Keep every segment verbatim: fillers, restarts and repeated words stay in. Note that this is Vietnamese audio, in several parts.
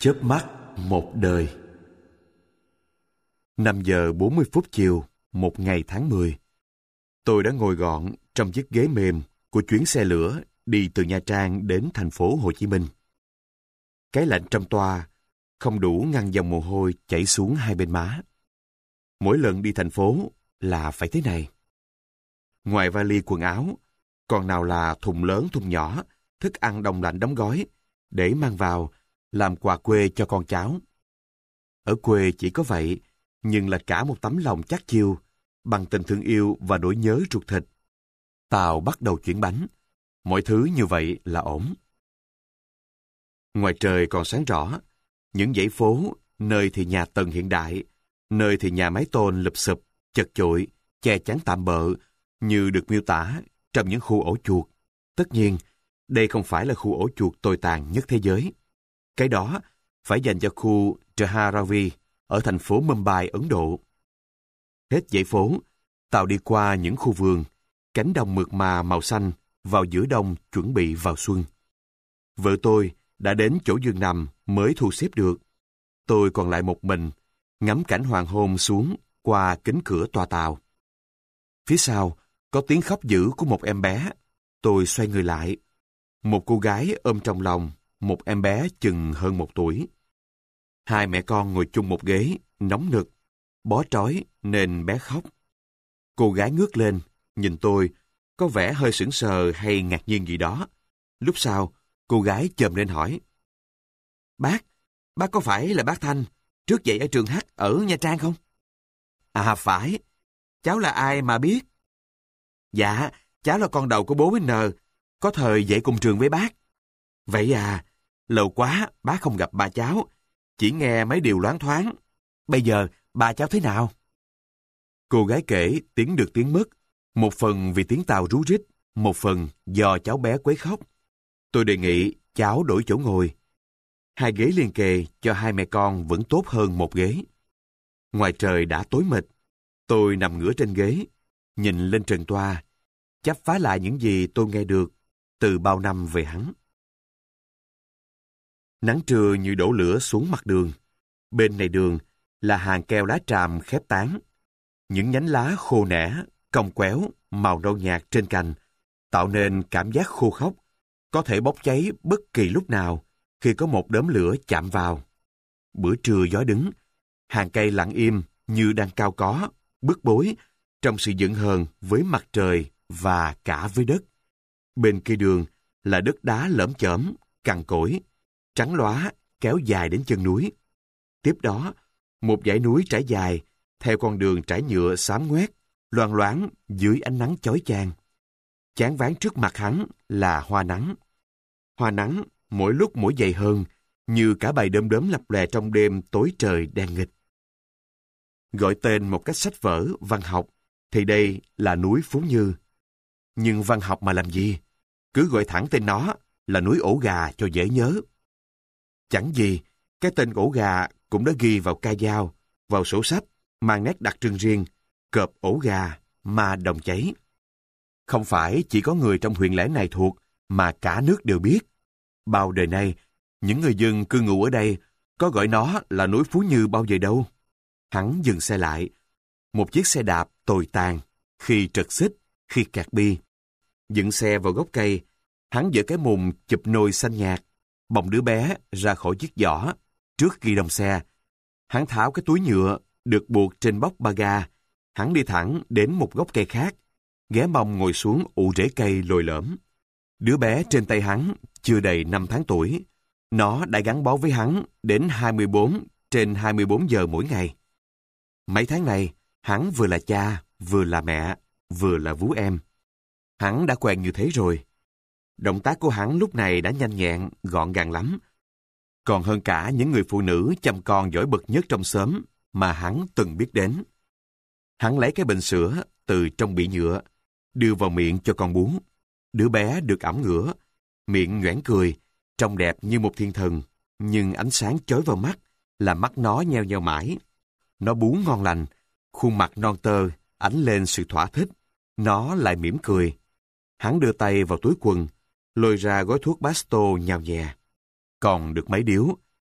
Chớp mắt một đời. Năm giờ bốn mươi phút chiều, một ngày tháng mười. Tôi đã ngồi gọn trong chiếc ghế mềm của chuyến xe lửa đi từ Nha Trang đến thành phố Hồ Chí Minh. Cái lạnh trong toa không đủ ngăn dòng mồ hôi chảy xuống hai bên má. Mỗi lần đi thành phố là phải thế này. Ngoài vali quần áo, còn nào là thùng lớn thùng nhỏ, thức ăn đông lạnh đóng gói, để mang vào, làm quà quê cho con cháu. Ở quê chỉ có vậy, nhưng là cả một tấm lòng chắt chiu, bằng tình thương yêu và nỗi nhớ ruột thịt. Tàu bắt đầu chuyển bánh, mọi thứ như vậy là ổn. Ngoài trời còn sáng rõ, những dãy phố, nơi thì nhà tầng hiện đại, nơi thì nhà mái tôn lụp xụp, chật chội, che chắn tạm bợ, như được miêu tả trong những khu ổ chuột. Tất nhiên, đây không phải là khu ổ chuột tồi tàn nhất thế giới. Cái đó phải dành cho khu Dharavi ở thành phố Mumbai, Ấn Độ. Hết dãy phố, tàu đi qua những khu vườn, cánh đồng mượt mà màu xanh vào giữa đông chuẩn bị vào xuân. Vợ tôi đã đến chỗ giường nằm mới thu xếp được. Tôi còn lại một mình, ngắm cảnh hoàng hôn xuống qua kính cửa toa tàu. Phía sau có tiếng khóc dữ của một em bé. Tôi xoay người lại. Một cô gái ôm trong lòng một em bé chừng hơn một tuổi. Hai mẹ con ngồi chung một ghế, nóng nực, bó trói nên bé khóc. Cô gái ngước lên, nhìn tôi, có vẻ hơi sững sờ hay ngạc nhiên gì đó. Lúc sau, cô gái chồm lên hỏi: Bác, bác có phải là bác Thanh, trước dạy ở trường H ở Nha Trang không? À phải, cháu là ai mà biết? Dạ, cháu là con đầu của bố với N, có thời dạy cùng trường với bác. Vậy à, lâu quá bác không gặp ba cháu, chỉ nghe mấy điều loáng thoáng. Bây giờ ba cháu thế nào? Cô gái kể tiếng được tiếng mất, một phần vì tiếng tàu rú rít, một phần do cháu bé quấy khóc. Tôi đề nghị cháu đổi chỗ ngồi. Hai ghế liền kề cho hai mẹ con vẫn tốt hơn một ghế. Ngoài trời đã tối mịt, tôi nằm ngửa trên ghế, nhìn lên trần toa, chắp vá lại những gì tôi nghe được từ bao năm về hắn. Nắng trưa như đổ lửa xuống mặt đường. Bên này đường là hàng keo lá tràm khép tán. Những nhánh lá khô nẻ, cong quéo, màu nâu nhạt trên cành, tạo nên cảm giác khô khốc, có thể bốc cháy bất kỳ lúc nào khi có một đốm lửa chạm vào. Bữa trưa gió đứng, hàng cây lặng im như đang cao có, bức bối, trong sự giận hờn với mặt trời và cả với đất. Bên kia đường là đất đá lởm chởm, cằn cỗi, trắng lóa, kéo dài đến chân núi. Tiếp đó, một dãy núi trải dài, theo con đường trải nhựa xám ngoét, loang loáng dưới ánh nắng chói chang. Chán váng trước mặt hắn là hoa nắng. Hoa nắng mỗi lúc mỗi dày hơn, như cả bầy đom đóm lập lòe trong đêm tối trời đen nghịch. Gọi tên một cách sách vở, văn học, thì đây là núi Phú Như. Nhưng văn học mà làm gì? Cứ gọi thẳng tên nó là núi Ổ Gà cho dễ nhớ. Chẳng gì, cái tên Ổ Gà cũng đã ghi vào ca dao, vào sổ sách, mang nét đặc trưng riêng, cọp ổ gà, ma đồng cháy. Không phải chỉ có người trong huyện lẻ này thuộc, mà cả nước đều biết. Bao đời nay, những người dân cư ngụ ở đây có gọi nó là núi Phú Như bao giờ đâu. Hắn dừng xe lại. Một chiếc xe đạp tồi tàn, khi trật xích, khi kẹt bi. Dựng xe vào gốc cây, hắn giở cái mùng chụp nôi xanh nhạt, bồng đứa bé ra khỏi chiếc giỏ. Trước khi đông xe, hắn tháo cái túi nhựa được buộc trên bóc ba ga. Hắn đi thẳng đến một gốc cây khác, ghé mông ngồi xuống ụ rễ cây lồi lõm. Đứa bé trên tay hắn chưa đầy năm tháng tuổi. Nó đã gắn bó với hắn đến hai mươi bốn trên hai mươi bốn giờ mỗi ngày. Mấy tháng này, hắn vừa là cha, vừa là mẹ, vừa là vú em. Hắn đã quen như thế rồi. Động tác của hắn lúc này đã nhanh nhẹn, gọn gàng lắm. Còn hơn cả những người phụ nữ chăm con giỏi bậc nhất trong xóm mà hắn từng biết đến. Hắn lấy cái bình sữa từ trong bị nhựa, đưa vào miệng cho con bú. Đứa bé được ẵm ngửa, miệng nhoẻn cười, trông đẹp như một thiên thần, nhưng ánh sáng chói vào mắt, làm mắt nó nheo nheo mãi. Nó bú ngon lành, khuôn mặt non tơ, ánh lên sự thỏa thích. Nó lại mỉm cười. Hắn đưa tay vào túi quần, lôi ra gói thuốc Basto nhào nhẹ. Còn được mấy điếu.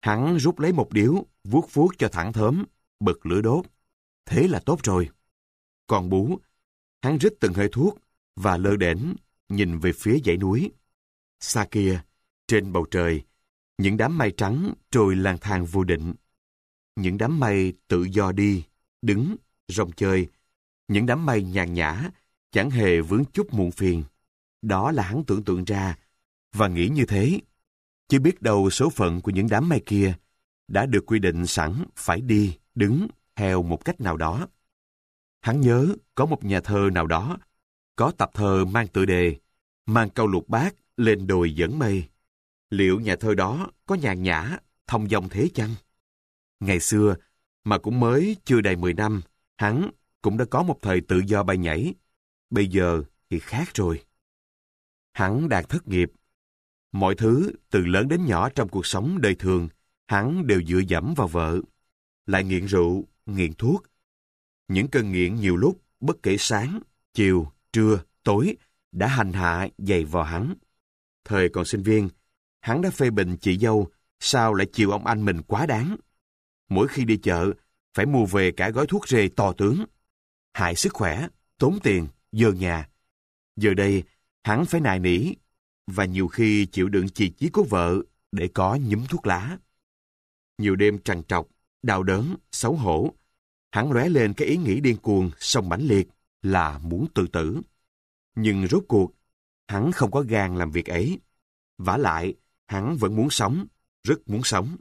Hắn rút lấy một điếu, vuốt vuốt cho thẳng thớm, bật lửa đốt. Thế là tốt rồi. Còn Bú, hắn rít từng hơi thuốc và lơ đễnh nhìn về phía dãy núi. Xa kia, trên bầu trời, những đám mây trắng trôi lang thang vô định. Những đám mây tự do đi, đứng, rong chơi. Những đám mây nhàn nhã, chẳng hề vướng chút muộn phiền. Đó là hắn tưởng tượng ra, và nghĩ như thế. Chứ biết đâu số phận của những đám mây kia đã được quy định sẵn phải đi, đứng theo một cách nào đó. Hắn nhớ có một nhà thơ nào đó, có tập thơ mang tựa đề Mang câu lục bát lên đồi dẫn mây. Liệu nhà thơ đó có nhàn nhã, thông dong thế chăng? Ngày xưa, mà cũng mới chưa đầy mười năm, hắn cũng đã có một thời tự do bay nhảy. Bây giờ thì khác rồi. Hắn đang thất nghiệp. Mọi thứ từ lớn đến nhỏ trong cuộc sống đời thường, hắn đều dựa dẫm vào vợ. Lại nghiện rượu, nghiện thuốc. Những cơn nghiện nhiều lúc, bất kể sáng, chiều, trưa, tối, đã hành hạ dày vò hắn. Thời còn sinh viên, hắn đã phê bình chị dâu sao lại chiều ông anh mình quá đáng. Mỗi khi đi chợ, phải mua về cả gói thuốc rê to tướng. Hại sức khỏe, tốn tiền, dơ nhà. Giờ đây, hắn phải nài nỉ, và nhiều khi chịu đựng chì chí của vợ để có nhúm thuốc lá. Nhiều đêm trằn trọc, đau đớn, xấu hổ, hắn lóe lên cái ý nghĩ điên cuồng, song mãnh liệt là muốn tự tử. Nhưng rốt cuộc, hắn không có gan làm việc ấy. Vả lại, hắn vẫn muốn sống, rất muốn sống.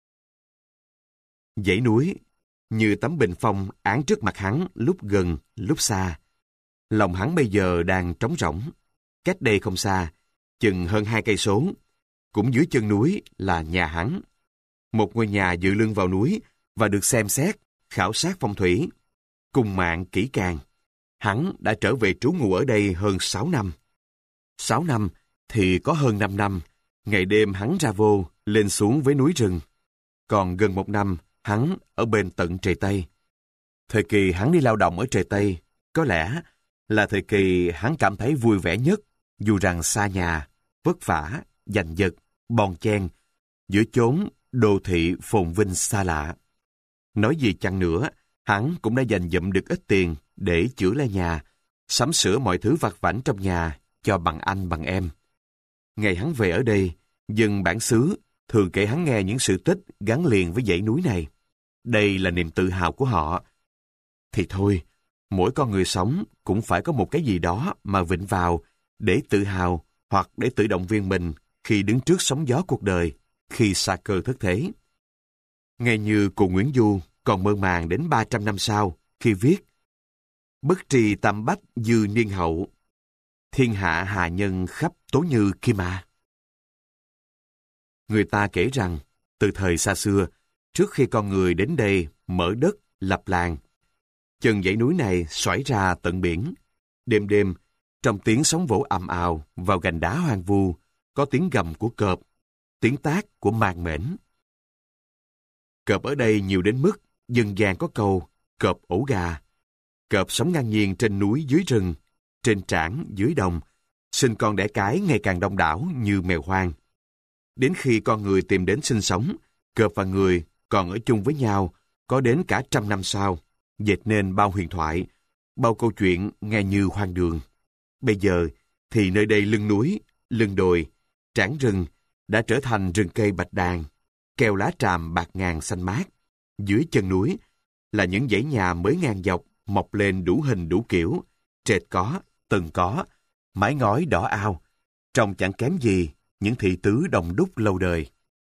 Dãy núi, như tấm bình phong án trước mặt hắn lúc gần, lúc xa. Lòng hắn bây giờ đang trống rỗng. Cách đây không xa, chừng hơn hai cây số, cũng dưới chân núi là nhà hắn. Một ngôi nhà dựa lưng vào núi và được xem xét, khảo sát phong thủy, cùng mạng kỹ càng. Hắn đã trở về trú ngụ ở đây hơn sáu năm. Sáu năm thì có hơn năm năm, ngày đêm hắn ra vô, lên xuống với núi rừng. Còn gần một năm, hắn ở bên tận trời Tây. Thời kỳ hắn đi lao động ở trời Tây, có lẽ là thời kỳ hắn cảm thấy vui vẻ nhất, dù rằng xa nhà, vất vả, giành giật, bon chen, giữa chốn đô thị phồn vinh xa lạ. Nói gì chăng nữa, hắn cũng đã dành dụm được ít tiền để chữa lại nhà, sắm sửa mọi thứ vặt vãnh trong nhà cho bằng anh bằng em. Ngày hắn về ở đây, dân bản xứ thường kể hắn nghe những sự tích gắn liền với dãy núi này. Đây là niềm tự hào của họ. Thì thôi, mỗi con người sống cũng phải có một cái gì đó mà vịnh vào để tự hào hoặc để tự động viên mình khi đứng trước sóng gió cuộc đời, khi xa cơ thất thế. Ngay như cụ Nguyễn Du còn mơ màng đến ba trăm năm sau khi viết Bất trì tam bách dư niên hậu, thiên hạ hà nhân khắp tố như kim a. Người ta kể rằng, từ thời xa xưa, trước khi con người đến đây mở đất, lập làng, chân dãy núi này xoải ra tận biển. Đêm đêm, trong tiếng sóng vỗ ầm ào vào gành đá hoang vu, có tiếng gầm của cọp, tiếng tát của màng mễn. Cọp ở đây nhiều đến mức dân gian có câu cọp ổ gà. Cọp sống ngang nhiên trên núi dưới rừng, trên trảng dưới đồng, sinh con đẻ cái ngày càng đông đảo như mèo hoang. Đến khi con người tìm đến sinh sống, cọp và người còn ở chung với nhau có đến cả trăm năm sau, dệt nên bao huyền thoại, bao câu chuyện nghe như hoang đường. Bây giờ thì nơi đây lưng núi, lưng đồi, trảng rừng đã trở thành rừng cây bạch đàn, keo lá tràm bạc ngàn xanh mát. Dưới chân núi là những dãy nhà mới ngang dọc mọc lên đủ hình đủ kiểu, trệt có, tầng có, mái ngói đỏ ao, trông chẳng kém gì những thị tứ đồng đúc lâu đời.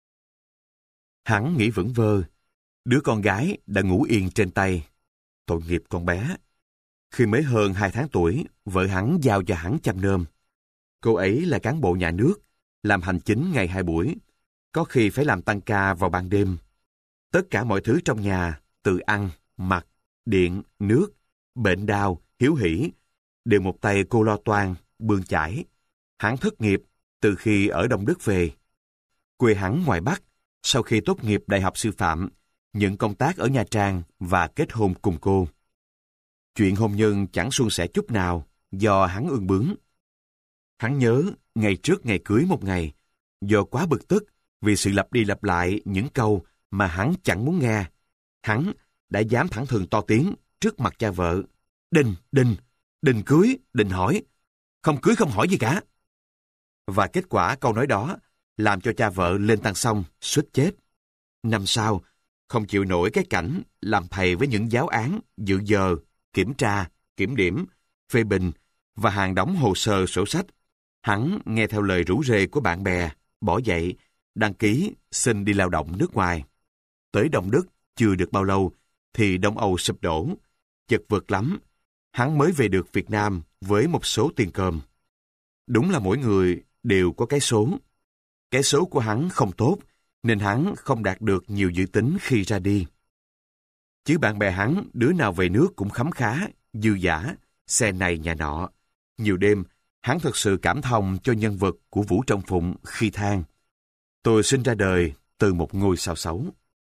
Hắn nghĩ vẩn vơ, đứa con gái đã ngủ yên trên tay. Tội nghiệp con bé. Khi mới hơn hai tháng tuổi, vợ hắn giao cho hắn chăm nom. Cô ấy là cán bộ nhà nước, làm hành chính ngày hai buổi, có khi phải làm tăng ca vào ban đêm. Tất cả mọi thứ trong nhà, từ ăn, mặc, điện, nước, bệnh đau, hiếu hỉ, đều một tay cô lo toan, bươn chải. Hắn thất nghiệp từ khi ở Đông Đức về. Quê hắn ngoài Bắc, sau khi tốt nghiệp đại học sư phạm, nhận công tác ở Nha Trang và kết hôn cùng cô. Chuyện hôn nhân chẳng suôn sẻ chút nào do hắn ương bướng. Hắn nhớ ngày trước ngày cưới một ngày, do quá bực tức Vì sự lặp đi lặp lại những câu mà hắn chẳng muốn nghe, hắn đã dám thẳng thừng to tiếng trước mặt cha vợ. Đình, đình, đình cưới, đình hỏi. Không cưới không hỏi gì cả. Và kết quả câu nói đó làm cho cha vợ lên tăng xong, suýt chết. Năm sau, không chịu nổi cái cảnh làm thầy với những giáo án, dự giờ, kiểm tra, kiểm điểm, phê bình và hàng đống hồ sơ sổ sách. Hắn nghe theo lời rủ rê của bạn bè, bỏ dậy, đăng ký xin đi lao động nước ngoài. Tới Đông Đức chưa được bao lâu thì Đông Âu sụp đổ. Chật vật lắm, hắn mới về được Việt Nam với một số tiền cơm. Đúng là mỗi người đều có cái số. Cái số của hắn không tốt, nên hắn không đạt được nhiều dự tính khi ra đi. Chứ bạn bè hắn, đứa nào về nước cũng khấm khá, dư dả, xe này nhà nọ. Nhiều đêm, hắn thật sự cảm thông cho nhân vật của Vũ Trọng Phụng khi than: tôi sinh ra đời từ một ngôi sao xấu.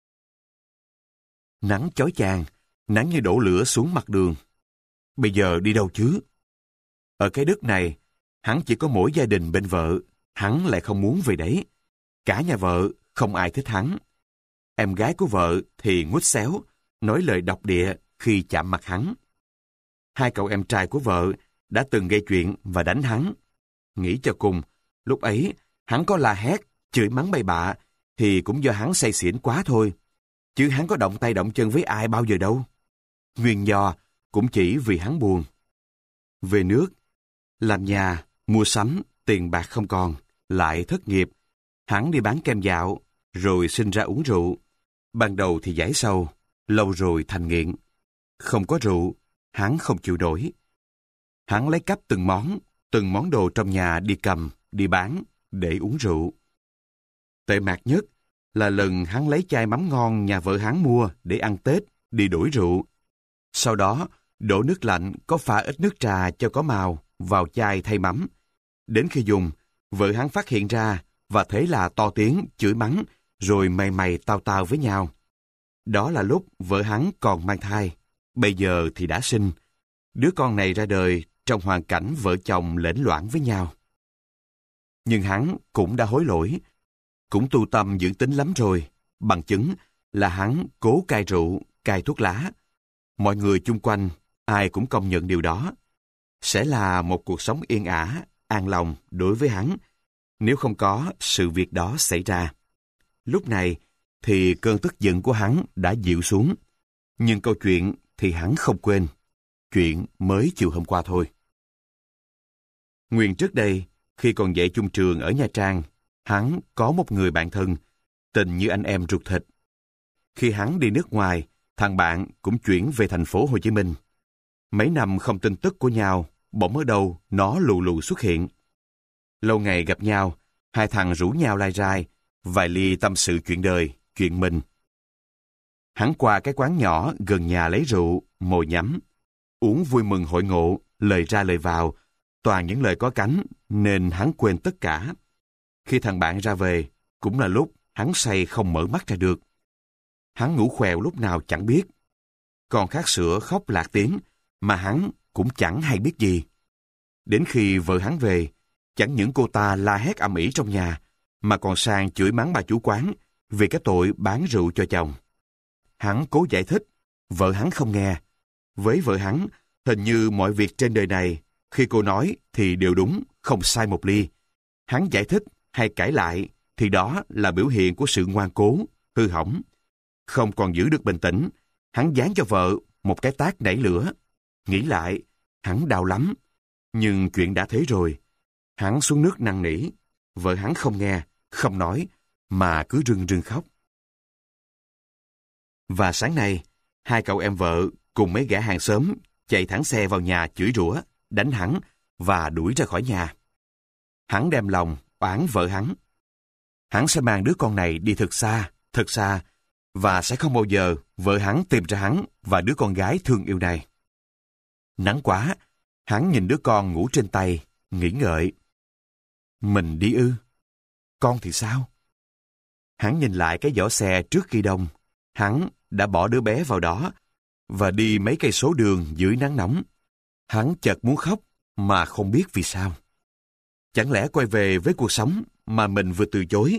Nắng chói chang, nắng như đổ lửa xuống mặt đường. Bây giờ đi đâu chứ? Ở cái đất này, hắn chỉ có mỗi gia đình bên vợ, hắn lại không muốn về đấy. Cả nhà vợ không ai thích hắn. Em gái của vợ thì ngút xéo, nói lời độc địa khi chạm mặt hắn. Hai cậu em trai của vợ đã từng gây chuyện và đánh hắn. Nghĩ cho cùng, lúc ấy hắn có la hét, chửi mắng bậy bạ thì cũng do hắn say xỉn quá thôi. Chứ hắn có động tay động chân với ai bao giờ đâu. Nguyên do cũng chỉ vì hắn buồn. Về nước, làm nhà, mua sắm, tiền bạc không còn, lại thất nghiệp. Hắn đi bán kem dạo, rồi sinh ra uống rượu. Ban đầu thì giải sầu, lâu rồi thành nghiện. Không có rượu, hắn không chịu nổi. Hắn lấy cắp từng món, từng món đồ trong nhà đi cầm, đi bán, để uống rượu. Tệ mạc nhất là lần hắn lấy chai mắm ngon nhà vợ hắn mua để ăn Tết, đi đổi rượu. Sau đó, đổ nước lạnh có pha ít nước trà cho có màu vào chai thay mắm. Đến khi dùng, vợ hắn phát hiện ra và thế là to tiếng, chửi mắng, rồi mày mày tao tao với nhau. Đó là lúc vợ hắn còn mang thai, bây giờ thì đã sinh. Đứa con này ra đời trong hoàn cảnh vợ chồng lễnh loảng với nhau. Nhưng hắn cũng đã hối lỗi, cũng tu tâm dưỡng tính lắm rồi, bằng chứng là hắn cố cai rượu, cai thuốc lá. Mọi người chung quanh, ai cũng công nhận điều đó. Sẽ là một cuộc sống yên ả, an lòng đối với hắn, nếu không có sự việc đó xảy ra. Lúc này thì cơn tức giận của hắn đã dịu xuống, nhưng câu chuyện thì hắn không quên. Chuyện mới chiều hôm qua thôi. Nguyên trước đây, khi còn dạy chung trường ở Nha Trang, hắn có một người bạn thân, tình như anh em ruột thịt. Khi hắn đi nước ngoài, thằng bạn cũng chuyển về thành phố Hồ Chí Minh. Mấy năm không tin tức của nhau, bỗng ở đâu nó lù lù xuất hiện. Lâu ngày gặp nhau, hai thằng rủ nhau lai rai, vài ly tâm sự chuyện đời, chuyện mình. Hắn qua cái quán nhỏ gần nhà lấy rượu, mồi nhắm. Uống vui mừng hội ngộ, lời ra lời vào, toàn những lời có cánh, nên hắn quên tất cả. Khi thằng bạn ra về, cũng là lúc hắn say không mở mắt ra được. Hắn ngủ khèo lúc nào chẳng biết. Còn khát sữa khóc lạc tiếng, mà hắn cũng chẳng hay biết gì. Đến khi vợ hắn về, chẳng những cô ta la hét ầm ĩ trong nhà, mà còn sang chửi mắng bà chủ quán vì cái tội bán rượu cho chồng. Hắn cố giải thích, vợ hắn không nghe. Với vợ hắn, hình như mọi việc trên đời này, khi cô nói thì đều đúng, không sai một ly. Hắn giải thích hay cãi lại, thì đó là biểu hiện của sự ngoan cố, hư hỏng. Không còn giữ được bình tĩnh, hắn giáng cho vợ một cái tát nảy lửa. Nghĩ lại, hắn đau lắm. Nhưng chuyện đã thế rồi. Hắn xuống nước năn nỉ. Vợ hắn không nghe, không nói, mà cứ rưng rưng khóc. Và sáng nay, hai cậu em vợ cùng mấy gã hàng xóm chạy thẳng xe vào nhà chửi rủa, đánh hắn và đuổi ra khỏi nhà. Hắn đem lòng oán vợ hắn. Hắn sẽ mang đứa con này đi thật xa, thật xa, và sẽ không bao giờ vợ hắn tìm ra hắn và đứa con gái thương yêu này. Nắng quá, hắn nhìn đứa con ngủ trên tay, nghĩ ngợi. Mình đi ư? Con thì sao? Hắn nhìn lại cái giỏ xe trước ghi đông. Hắn đã bỏ đứa bé vào đó và đi mấy cây số đường dưới nắng nóng. Hắn chợt muốn khóc mà không biết vì sao. Chẳng lẽ quay về với cuộc sống mà mình vừa từ chối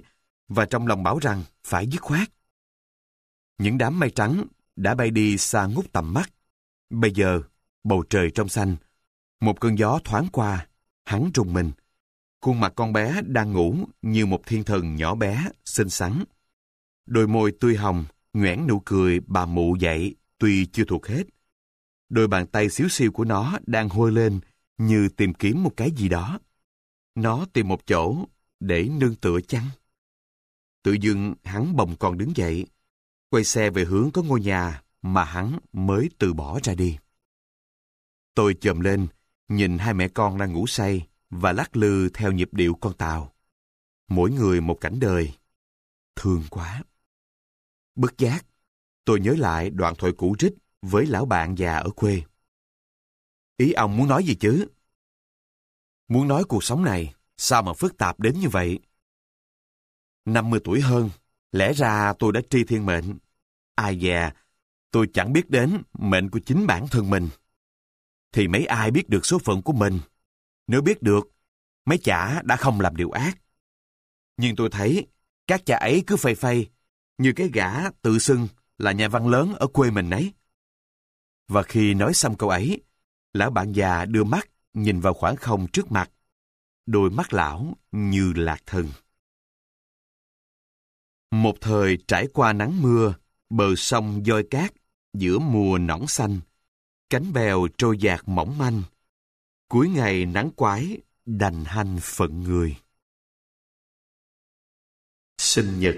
và trong lòng bảo rằng phải dứt khoát. Những đám mây trắng đã bay đi xa ngút tầm mắt. Bây giờ, bầu trời trong xanh. Một cơn gió thoáng qua, hắn rùng mình. Khuôn mặt con bé đang ngủ như một thiên thần nhỏ bé, xinh xắn. Đôi môi tươi hồng, nhoẻn nụ cười bà mụ dậy, tuy chưa thuộc hết. Đôi bàn tay xíu xiu của nó đang hôi lên như tìm kiếm một cái gì đó. Nó tìm một chỗ để nương tựa chăng? Tự dưng hắn bồng con đứng dậy, quay xe về hướng có ngôi nhà mà hắn mới từ bỏ ra đi. Tôi chồm lên, nhìn hai mẹ con đang ngủ say và lắc lư theo nhịp điệu con tàu. Mỗi người một cảnh đời. Thương quá. Bất giác, tôi nhớ lại đoạn thoại cũ rích với lão bạn già ở quê. Ý ông muốn nói gì chứ? Muốn nói cuộc sống này sao mà phức tạp đến như vậy? năm mươi tuổi hơn, lẽ ra tôi đã tri thiên mệnh. Ai dè, tôi chẳng biết đến mệnh của chính bản thân mình. Thì mấy ai biết được số phận của mình? Nếu biết được, mấy chả đã không làm điều ác. Nhưng tôi thấy các cha ấy cứ phây phây như cái gã tự xưng là nhà văn lớn ở quê mình ấy. Và khi nói xong câu ấy, lão bạn già đưa mắt nhìn vào khoảng không trước mặt. Đôi mắt lão như lạc thần. Một thời trải qua nắng mưa, bờ sông doi cát, giữa mùa nõn xanh, cánh bèo trôi dạt mỏng manh, cuối ngày nắng quái, đành hanh phận người. Sinh nhật.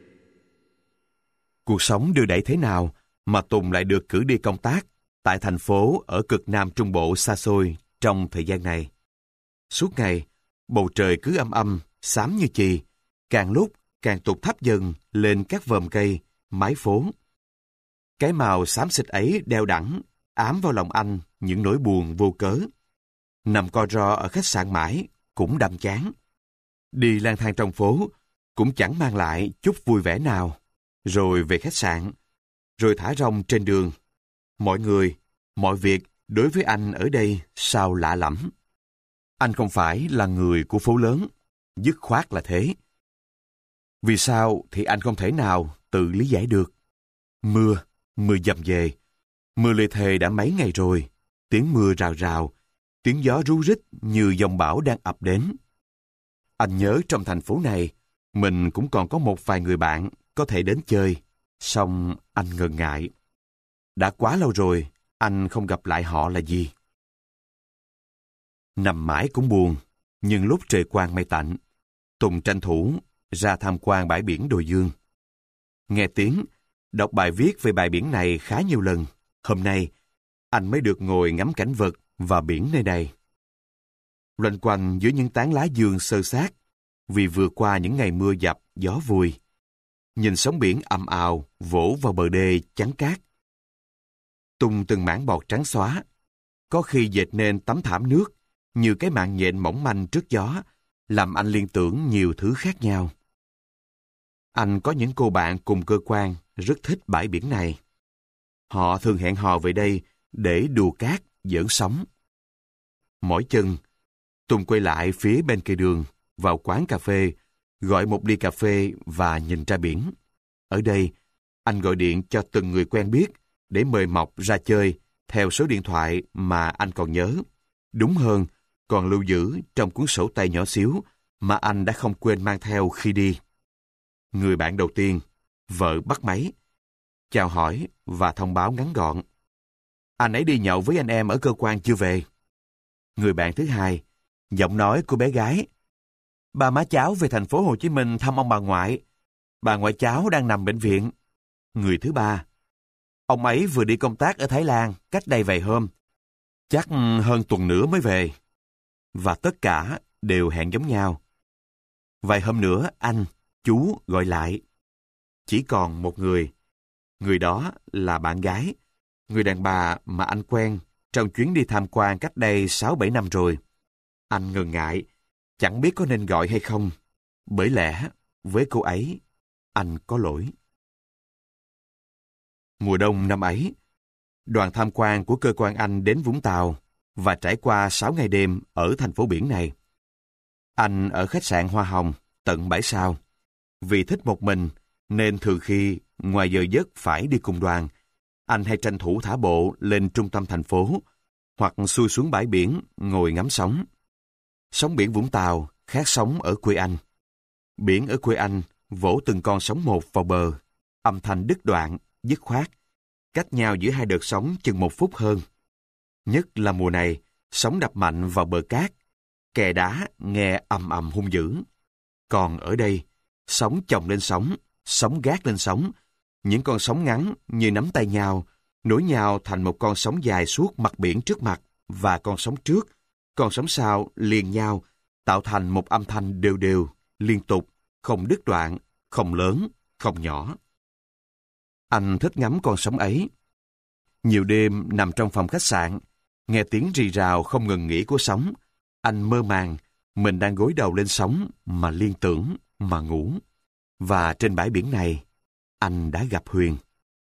Cuộc sống đưa đẩy thế nào mà Tùng lại được cử đi công tác tại thành phố ở cực Nam Trung Bộ xa xôi trong thời gian này? Suốt ngày, bầu trời cứ âm âm, xám như chì, càng lúc càng tụt thấp dần lên các vòm cây, mái phố. Cái màu xám xịt ấy đeo đẳng, ám vào lòng anh những nỗi buồn vô cớ. Nằm co ro ở khách sạn mãi, cũng đăm chán. Đi lang thang trong phố, cũng chẳng mang lại chút vui vẻ nào. Rồi về khách sạn, rồi thả rông trên đường. Mọi người, mọi việc đối với anh ở đây sao lạ lẫm. Anh không phải là người của phố lớn, dứt khoát là thế. Vì sao thì anh không thể nào tự lý giải được. Mưa, mưa dầm về. Mưa lê thề đã mấy ngày rồi. Tiếng mưa rào rào, tiếng gió ru rít như dòng bão đang ập đến. Anh nhớ trong thành phố này, mình cũng còn có một vài người bạn có thể đến chơi. Song anh ngần ngại. Đã quá lâu rồi, anh không gặp lại họ là gì. Nằm mãi cũng buồn, nhưng lúc trời quang mây tạnh, Tùng tranh thủ ra tham quan bãi biển Đồi Dương. Nghe tiếng, đọc bài viết về bãi biển này khá nhiều lần. Hôm nay, anh mới được ngồi ngắm cảnh vật và biển nơi đây. Loanh quanh dưới những tán lá dương xơ xác, vì vừa qua những ngày mưa dập, gió vùi. Nhìn sóng biển ầm ào vỗ vào bờ đê trắng cát. Tung từng mảng bọt trắng xóa, có khi dệt nên tấm thảm nước như cái mạng nhện mỏng manh trước gió, làm anh liên tưởng nhiều thứ khác nhau. Anh có những cô bạn cùng cơ quan rất thích bãi biển này. Họ thường hẹn hò về đây để đùa cát, giỡn sóng. Mỏi chân, Tùng quay lại phía bên kia đường, vào quán cà phê, gọi một ly cà phê và nhìn ra biển. Ở đây, anh gọi điện cho từng người quen biết để mời mọc ra chơi theo số điện thoại mà anh còn nhớ. Đúng hơn, còn lưu giữ trong cuốn sổ tay nhỏ xíu mà anh đã không quên mang theo khi đi. Người bạn đầu tiên, vợ bắt máy, chào hỏi và thông báo ngắn gọn. Anh ấy đi nhậu với anh em ở cơ quan chưa về. Người bạn thứ hai, giọng nói của bé gái. Ba má cháu về thành phố Hồ Chí Minh thăm ông bà ngoại. Bà ngoại cháu đang nằm bệnh viện. Người thứ ba, ông ấy vừa đi công tác ở Thái Lan cách đây vài hôm. Chắc hơn tuần nữa mới về. Và tất cả đều hẹn giống nhau. Vài hôm nữa anh, chú gọi lại. Chỉ còn một người. Người đó là bạn gái, người đàn bà mà anh quen trong chuyến đi tham quan cách đây sáu bảy năm rồi. Anh ngần ngại, chẳng biết có nên gọi hay không, bởi lẽ với cô ấy, anh có lỗi. Mùa đông năm ấy, đoàn tham quan của cơ quan anh đến Vũng Tàu và trải qua sáu ngày đêm ở thành phố biển này. Anh ở khách sạn Hoa Hồng, tận bãi sao. Vì thích một mình, nên thường khi ngoài giờ giấc phải đi cùng đoàn, anh hay tranh thủ thả bộ lên trung tâm thành phố, hoặc xuôi xuống bãi biển ngồi ngắm sóng. Sóng biển Vũng Tàu khác sóng ở quê anh. Biển ở quê anh vỗ từng con sóng một vào bờ, âm thanh đứt đoạn, dứt khoát, cách nhau giữa hai đợt sóng chừng một phút hơn. Nhất là mùa này, sóng đập mạnh vào bờ cát, kè đá nghe ầm ầm hung dữ. Còn ở đây, sóng chồng lên sóng, sóng gác lên sóng, những con sóng ngắn như nắm tay nhau, nối nhau thành một con sóng dài suốt mặt biển trước mặt, và con sóng trước, con sóng sau liền nhau, tạo thành một âm thanh đều đều, liên tục, không đứt đoạn, không lớn, không nhỏ. Anh thích ngắm con sóng ấy. Nhiều đêm nằm trong phòng khách sạn, nghe tiếng rì rào không ngừng nghỉ của sóng, anh mơ màng, mình đang gối đầu lên sóng mà liên tưởng, mà ngủ. Và trên bãi biển này, anh đã gặp Huyền.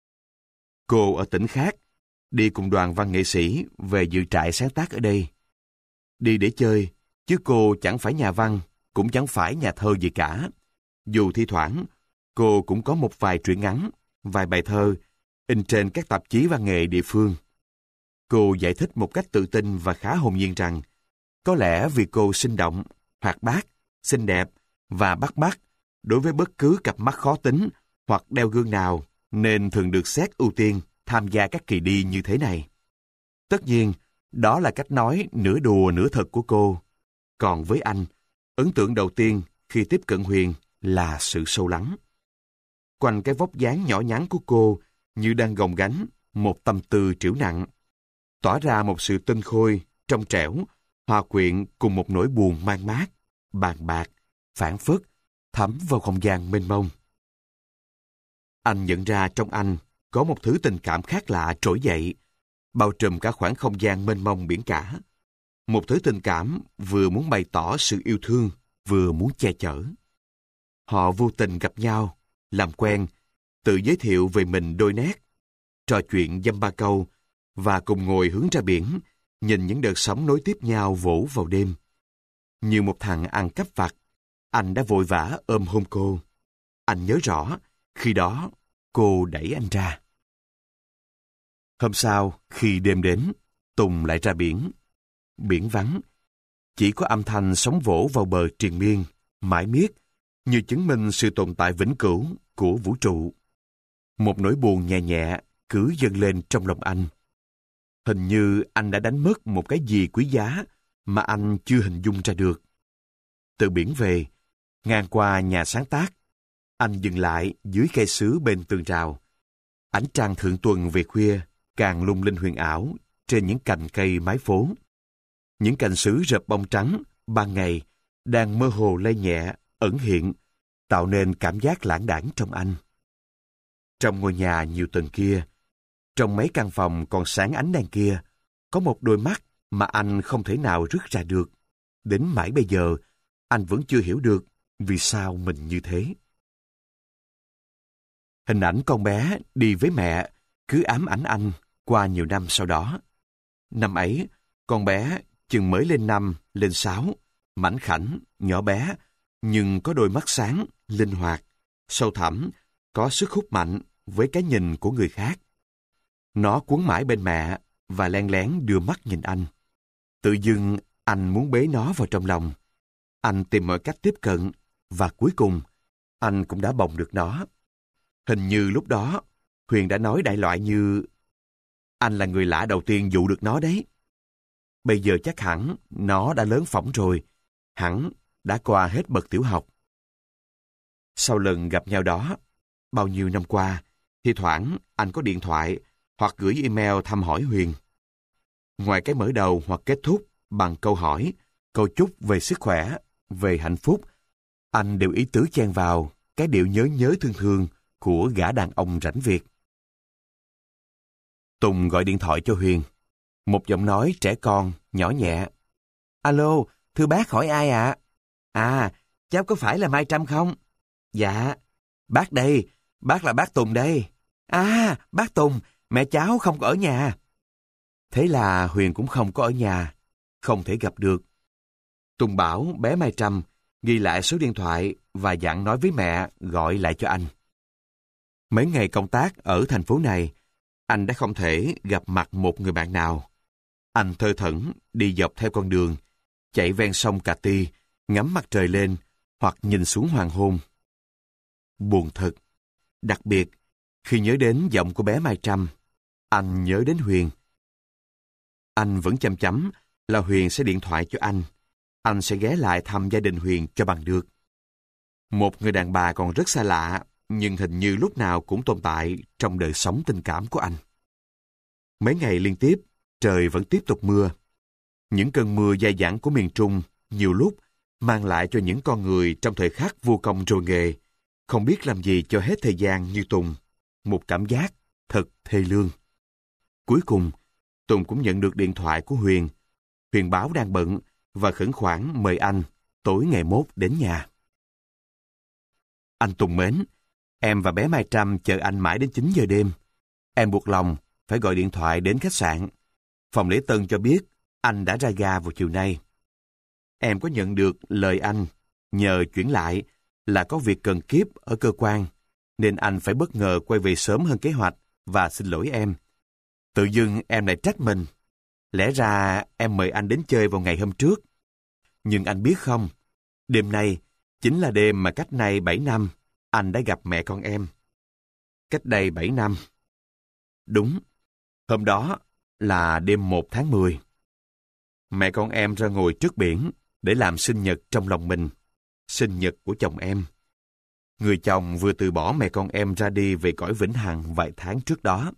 Cô ở tỉnh khác, đi cùng đoàn văn nghệ sĩ về dự trại sáng tác ở đây. Đi để chơi, chứ cô chẳng phải nhà văn, cũng chẳng phải nhà thơ gì cả. Dù thi thoảng, cô cũng có một vài truyện ngắn, vài bài thơ, in trên các tạp chí văn nghệ địa phương. Cô giải thích một cách tự tin và khá hồn nhiên rằng, có lẽ vì cô sinh động, hoạt bát, xinh đẹp và bắt mắt đối với bất cứ cặp mắt khó tính hoặc đeo gương nào, nên thường được xét ưu tiên tham gia các kỳ đi như thế này. Tất nhiên, đó là cách nói nửa đùa nửa thật của cô. Còn với anh, ấn tượng đầu tiên khi tiếp cận Huyền là sự sâu lắng. Quanh cái vóc dáng nhỏ nhắn của cô như đang gồng gánh một tâm tư trĩu nặng, tỏa ra một sự tinh khôi, trong trẻo, hòa quyện cùng một nỗi buồn man mát, bàn bạc, phảng phất, thấm vào không gian mênh mông. Anh nhận ra trong anh có một thứ tình cảm khác lạ trỗi dậy, bao trùm cả khoảng không gian mênh mông biển cả. Một thứ tình cảm vừa muốn bày tỏ sự yêu thương, vừa muốn che chở. Họ vô tình gặp nhau, làm quen, tự giới thiệu về mình đôi nét, trò chuyện dăm ba câu, và cùng ngồi hướng ra biển, nhìn những đợt sóng nối tiếp nhau vỗ vào đêm. Như một thằng ăn cắp vặt, anh đã vội vã ôm hôn cô. Anh nhớ rõ, khi đó cô đẩy anh ra. Hôm sau, khi đêm đến, Tùng lại ra biển. Biển vắng, chỉ có âm thanh sóng vỗ vào bờ triền miên, mãi miết, như chứng minh sự tồn tại vĩnh cửu của vũ trụ. Một nỗi buồn nhẹ nhẹ cứ dâng lên trong lòng anh. Hình như anh đã đánh mất một cái gì quý giá mà anh chưa hình dung ra được. Từ biển về, ngang qua nhà sáng tác, anh dừng lại dưới cây sứ bên tường rào. Ánh trăng thượng tuần về khuya càng lung linh huyền ảo trên những cành cây mái phố. Những cành sứ rợp bông trắng ban ngày đang mơ hồ lay nhẹ, ẩn hiện, tạo nên cảm giác lãng đãng trong anh. Trong ngôi nhà nhiều tầng kia, trong mấy căn phòng còn sáng ánh đèn kia, có một đôi mắt mà anh không thể nào rước ra được. Đến mãi bây giờ, anh vẫn chưa hiểu được vì sao mình như thế. Hình ảnh con bé đi với mẹ cứ ám ảnh anh qua nhiều năm sau đó. Năm ấy, con bé chừng mới lên năm, lên sáu, mảnh khảnh, nhỏ bé, nhưng có đôi mắt sáng, linh hoạt, sâu thẳm, có sức hút mạnh với cái nhìn của người khác. Nó cuốn mãi bên mẹ và len lén đưa mắt nhìn anh. Tự dưng anh muốn bế nó vào trong lòng. Anh tìm mọi cách tiếp cận và cuối cùng anh cũng đã bồng được nó. Hình như lúc đó Huyền đã nói đại loại như: anh là người lạ đầu tiên dụ được nó đấy. Bây giờ chắc hẳn nó đã lớn phỏng rồi, hẳn đã qua hết bậc tiểu học. Sau lần gặp nhau đó, bao nhiêu năm qua, thi thoảng anh có điện thoại hoặc gửi email thăm hỏi Huyền. Ngoài cái mở đầu hoặc kết thúc bằng câu hỏi, câu chúc về sức khỏe, về hạnh phúc, anh đều ý tứ chen vào cái điệu nhớ nhớ thương thương của gã đàn ông rảnh việc. Tùng gọi điện thoại cho Huyền. Một giọng nói trẻ con, nhỏ nhẹ. Alo, thưa bác, hỏi ai ạ? À? à, cháu có phải là Mai Trâm không? Dạ, bác đây, bác là bác Tùng đây. À, bác Tùng, mẹ cháu không có ở nhà. Thế là Huyền cũng không có ở nhà, không thể gặp được. Tùng bảo bé Mai Trâm ghi lại số điện thoại và dặn nói với mẹ gọi lại cho anh. Mấy ngày công tác ở thành phố này, anh đã không thể gặp mặt một người bạn nào. Anh thơ thẩn đi dọc theo con đường, chạy ven sông Cà Ti, ngắm mặt trời lên hoặc nhìn xuống hoàng hôn. Buồn thật, đặc biệt khi nhớ đến giọng của bé Mai Trâm, anh nhớ đến Huyền. Anh vẫn chăm chăm là Huyền sẽ điện thoại cho anh. Anh sẽ ghé lại thăm gia đình Huyền cho bằng được. Một người đàn bà còn rất xa lạ, nhưng hình như lúc nào cũng tồn tại trong đời sống tình cảm của anh. Mấy ngày liên tiếp, trời vẫn tiếp tục mưa. Những cơn mưa dai dẳng của miền Trung nhiều lúc mang lại cho những con người trong thời khắc vô công rồi nghề, không biết làm gì cho hết thời gian như Tùng, một cảm giác thật thê lương. Cuối cùng, Tùng cũng nhận được điện thoại của Huyền. Huyền báo đang bận và khẩn khoản mời anh tối ngày mốt đến nhà. Anh Tùng mến, em và bé Mai Trâm chờ anh mãi đến chín giờ đêm. Em buộc lòng phải gọi điện thoại đến khách sạn. Phòng lễ tân cho biết anh đã ra ga vào chiều nay. Em có nhận được lời anh nhờ chuyển lại là có việc cần kíp ở cơ quan, nên anh phải bất ngờ quay về sớm hơn kế hoạch và xin lỗi em. Tự dưng em lại trách mình. Lẽ ra em mời anh đến chơi vào ngày hôm trước. Nhưng anh biết không, đêm nay chính là đêm mà cách nay bảy năm anh đã gặp mẹ con em. Cách đây bảy năm. Đúng, hôm đó là đêm một tháng mười. Mẹ con em ra ngồi trước biển để làm sinh nhật trong lòng mình, sinh nhật của chồng em. Người chồng vừa từ bỏ mẹ con em ra đi về cõi vĩnh hằng vài tháng trước đó.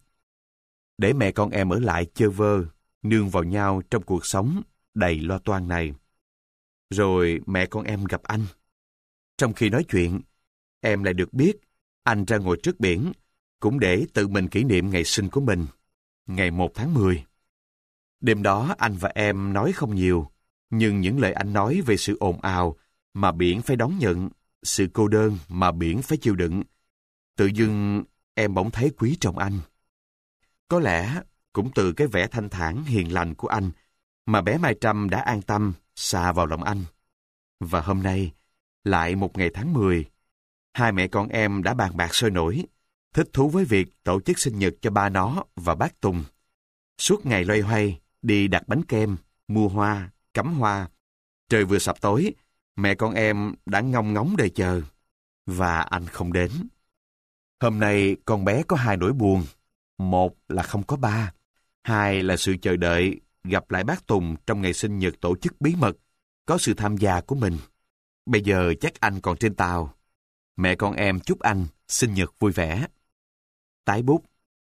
Để mẹ con em ở lại chơi vơ, nương vào nhau trong cuộc sống đầy lo toan này. Rồi mẹ con em gặp anh. Trong khi nói chuyện, em lại được biết anh ra ngồi trước biển cũng để tự mình kỷ niệm ngày sinh của mình, ngày một tháng mười. Đêm đó anh và em nói không nhiều, nhưng những lời anh nói về sự ồn ào mà biển phải đón nhận, sự cô đơn mà biển phải chịu đựng, tự dưng em bỗng thấy quý trọng anh. Có lẽ cũng từ cái vẻ thanh thản hiền lành của anh mà bé Mai Trâm đã an tâm xà vào lòng anh. Và hôm nay, lại một ngày tháng mười, hai mẹ con em đã bàn bạc sôi nổi, thích thú với việc tổ chức sinh nhật cho ba nó và bác Tùng. Suốt ngày loay hoay, đi đặt bánh kem, mua hoa, cắm hoa. Trời vừa sập tối, mẹ con em đã ngóng ngóng đợi chờ. Và anh không đến. Hôm nay con bé có hai nỗi buồn. Một là không có ba. Hai là sự chờ đợi gặp lại bác Tùng trong ngày sinh nhật tổ chức bí mật, có sự tham gia của mình. Bây giờ chắc anh còn trên tàu. Mẹ con em chúc anh sinh nhật vui vẻ. Tái bút.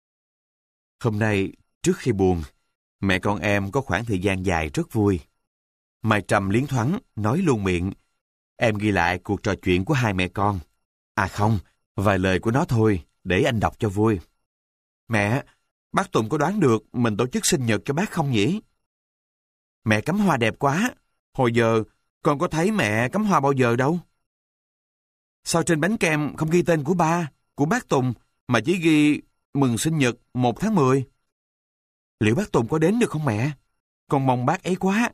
Hôm nay, trước khi buồn, mẹ con em có khoảng thời gian dài rất vui. Mai Trâm liến thoáng, nói luôn miệng. Em ghi lại cuộc trò chuyện của hai mẹ con. À không, vài lời của nó thôi, để anh đọc cho vui. Mẹ, bác Tùng có đoán được mình tổ chức sinh nhật cho bác không nhỉ? Mẹ cắm hoa đẹp quá. Hồi giờ, con có thấy mẹ cắm hoa bao giờ đâu. Sao trên bánh kem không ghi tên của ba, của bác Tùng, mà chỉ ghi mừng sinh nhật một tháng mười? Liệu bác Tùng có đến được không mẹ? Con mong bác ấy quá.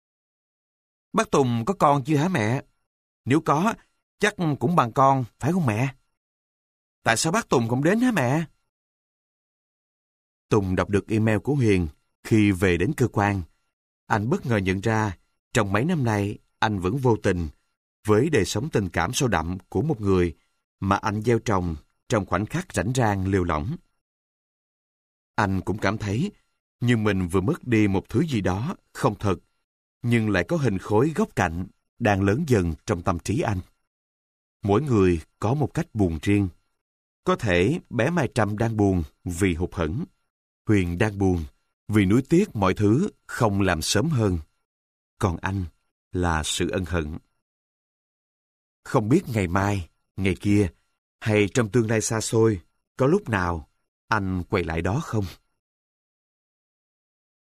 Bác Tùng có con chưa hả mẹ? Nếu có, chắc cũng bằng con, phải không mẹ? Tại sao bác Tùng không đến hả mẹ? Tùng đọc được email của Huyền khi về đến cơ quan. Anh bất ngờ nhận ra, trong mấy năm nay, anh vẫn vô tình với đời sống tình cảm sâu đậm của một người mà anh gieo trồng trong khoảnh khắc rảnh rang lêu lỏng. Anh cũng cảm thấy như mình vừa mất đi một thứ gì đó không thật, nhưng lại có hình khối góc cạnh đang lớn dần trong tâm trí anh. Mỗi người có một cách buồn riêng. Có thể bé Mai Trâm đang buồn vì hụt hẫng, Huyền đang buồn vì nuối tiếc mọi thứ không làm sớm hơn. Còn anh là sự ân hận. Không biết ngày mai, ngày kia, hay trong tương lai xa xôi, có lúc nào anh quay lại đó không?